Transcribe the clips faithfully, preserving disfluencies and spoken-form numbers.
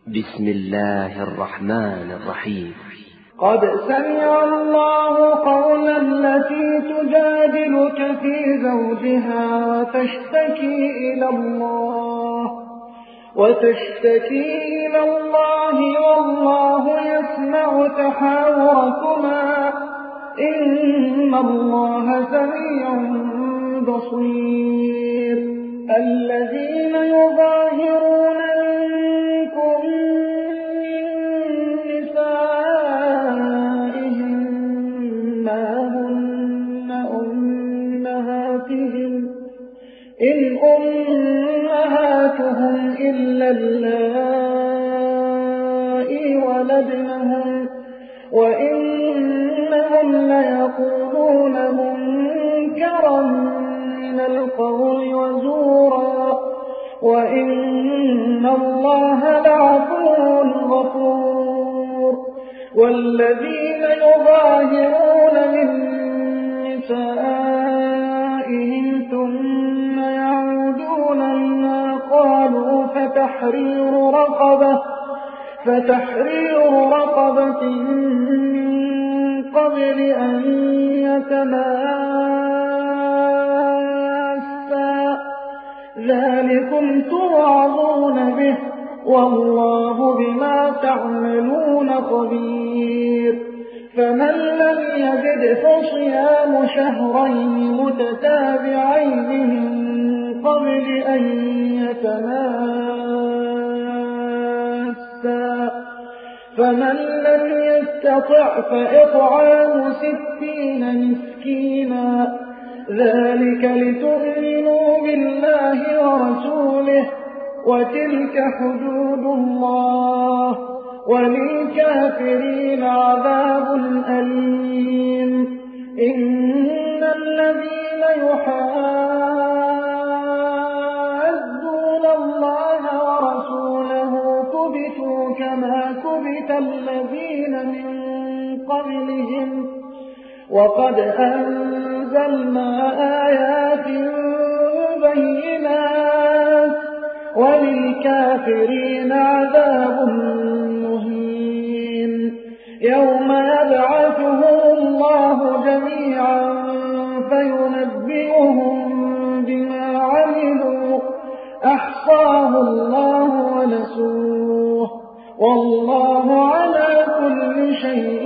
بسم الله الرحمن الرحيم. قد سمع الله قول التي تجادلك في زوجها وتشتكي إلى الله وتشتكي إلى الله والله يسمع تحاوركما إن الله سميع بصير. الذين يظاهرون منكم من نسائهم ما هن أمهاتهم إن أمهاتهم إلا اللائي ولدنهم وإنهم ليقولون منكرا من القول وزورا وإن الله لعفو غفور. والذين يظاهرون من نسائهم ثم يعودون لما قالوا فتحرير رقبة فتحرير رقبة من قبل أن يتماسا ذلكم توعظون به والله بما تعملون خبير. فمن لم يجد فصيام شهرين متتابعين من قبل أن يتماسا فمن لم يستطع فإطعام ستين مسكينا ذلك لتؤمنوا بالله ورسوله وتلك حدود الله وللكافرين عذاب أليم. إن الذين يحادون الله ورسوله كبتوا كما كبت الذين من قبلهم وقد أنزلنا آيات بينات وللكافرين عذاب مهين. يوم يبعثهم الله جميعا فينبئهم بما عملوا أحصاه الله ونسوه والله على كل شيء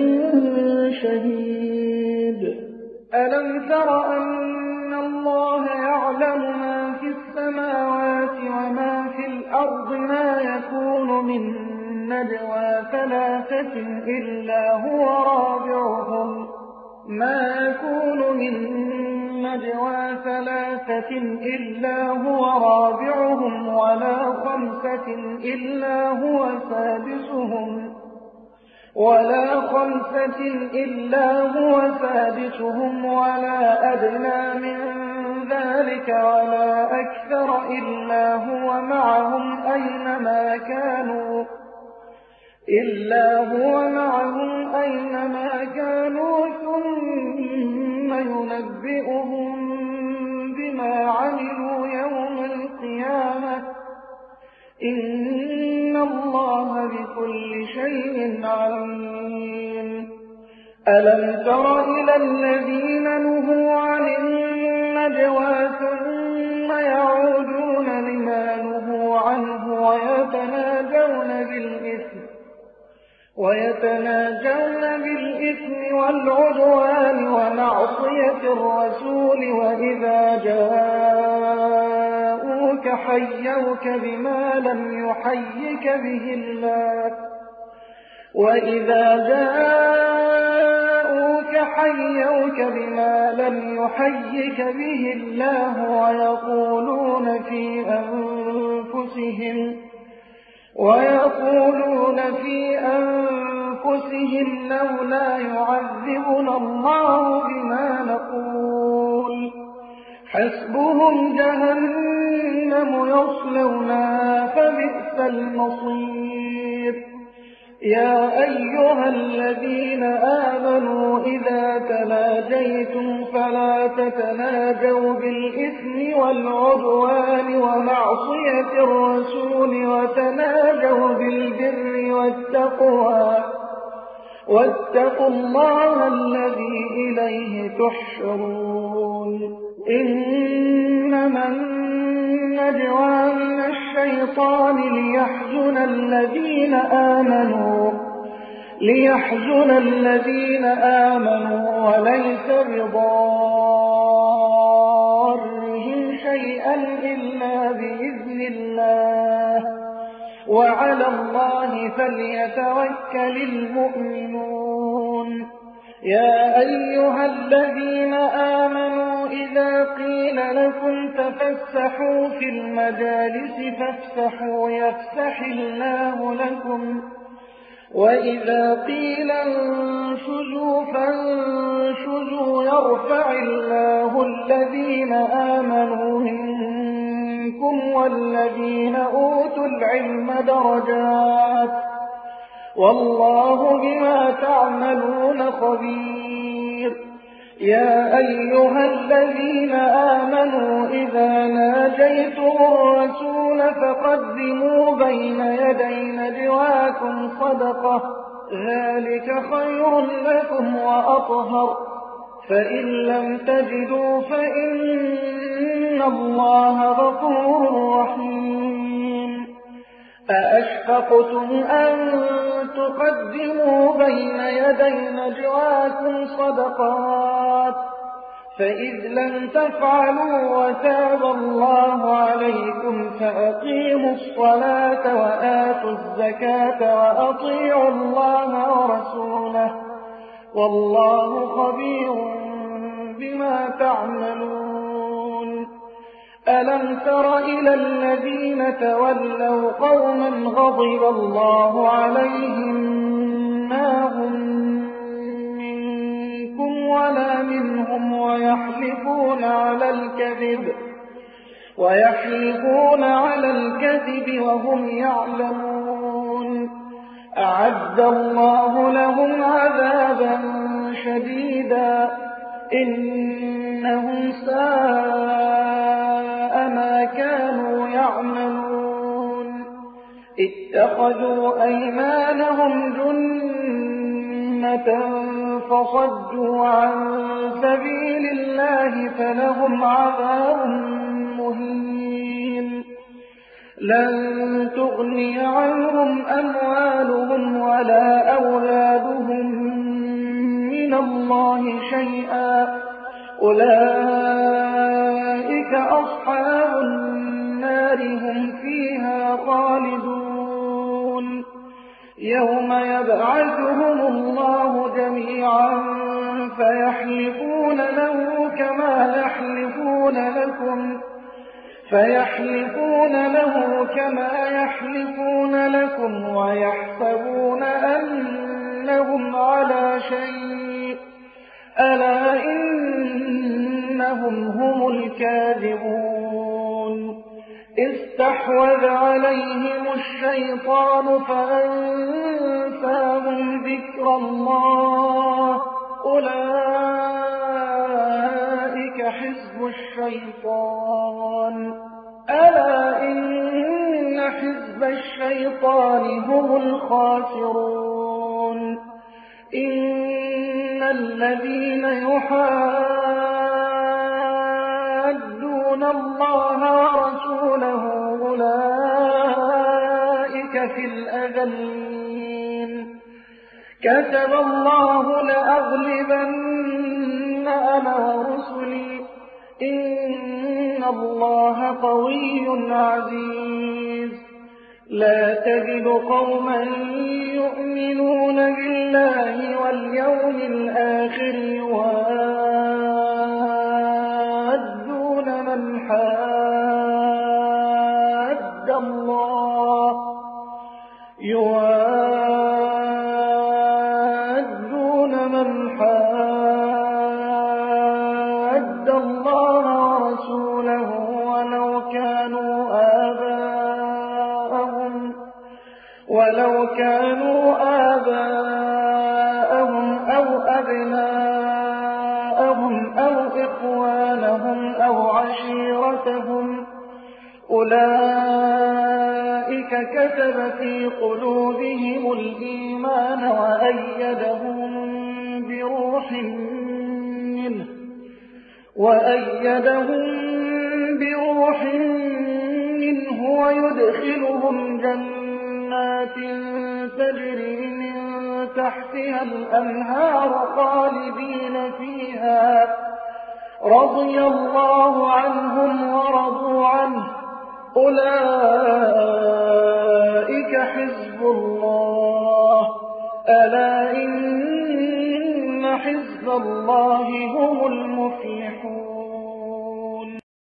شهيد. ألم تر أن الله يعلم ما في السماوات وما في الأرض ما يكون من نجوى ثلاثة إلا هو رابعهم ما يكون من نجوى ثلاثة إلا هو رابعهم ولا خمسة إلا هو سادسهم ولا خمسة إلا هو سادسهم ولا أدنى من ذلك ولا أكثر إلا هو معهم أينما كانوا إلا هو معهم أينما كانوا ثم ينبئهم بما عملوا يوم القيامة إن الله بكل شيء عليم. ألم تر إلى الذين نهوا عن النجوى ثم يعودون لما نهوا عنه ويتناجون بالإثم ويتناجون بالإثم والعدوان ومعصية الرسول وإذا جاءوك حيوك بما لم يحيك به الله وإذا جاءوك حيوك بما لم يحيك به الله ويقولون في أنفسهم ويقولون في أنفسهم لولا يعذبنا الله بما نقول حسبهم جهنم يصلونها فبئس المصير. يا أيها الذين آمنوا إذا تناجيتم فلا تتناجوا بالإثم والعدوان ومعصية الرسول وتناجوا بالبر التقوى واتقوا الله الذي إليه تحشرون إنما النجوى من الشيطان ليحزن الذين آمنوا ليحزن الذين آمنوا وليس بضارهم شيئا إلا بإذن الله وعلى الله فليتوكل المؤمنون يا أيها الذين آمنوا إذا قيل لكم تفسحوا في المجالس فافسحوا يفسح الله لكم وإذا قيل انشزوا فانشزوا يرفع الله الذين آمنوا منكم والذين أوتوا العلم درجات والله بما تعملون خبير يا أيها الذين آمنوا إذا ناجيتم الرسول فقدموا بين يدي نجواكم صدقة ذلك خير لكم وأطهر فإن لم تجدوا فإن الله غفور رحيم أأشفقتم أن تقدموا بين يدي نجواكم صدقات فإذ لم تفعلوا وتاب الله عليكم فأقيموا الصلاة وآتوا الزكاة وأطيعوا الله ورسوله والله خبير بما تعملون ألم تر إلى الذين تولوا قوما غضب الله عليهم ما هم منكم ولا منهم ويحلفون على الكذب ويحلفون على الكذب وهم يعلمون أعد الله لهم عذابا شديدا إنهم ساء ما كانوا يعملون اتخذوا أيمانهم جنة فصدوا عن سبيل الله فلهم عذاب مهين لن تغني عنهم أموالهم ولا أولادهم من الله شيئا أولئك أصحاب النار هم فيها خالدون يوم يبعثهم الله جميعا فيحلفون له كما يحلفون لكم فيحلفون له كما يحلفون لكم ويحسبون أنهم على شيء ألا إنهم هم الكاذبون استحوذ عليهم الشيطان فأنساهم ذكر الله أولئك حزب الشيطان ألا إن حزب الشيطان هم الخاسرون إن الذين يحادون الله ورسوله أولئك في الأذلين كتب الله لأغلبن أنا ورسلي إن الله قوي عزيز لا تجد قوما يؤمنون بالله واليوم الآخر يوادون من حاد الله يوادون من حاد الله ورسوله ولو كانوا آباءهم ولو كانوا آباءهم أو أبناءهم أو إخوانهم أو عشيرتهم أولئك كتب في قلوبهم الإيمان وأيدهم بروح منه وأيدهم بروح منه ويدخلهم جنات تجري من تحتها الأنهار خالدين فيها رضي الله عنهم ورضوا عنه أولئك حزب الله ألا إن حزب الله هم المفلحون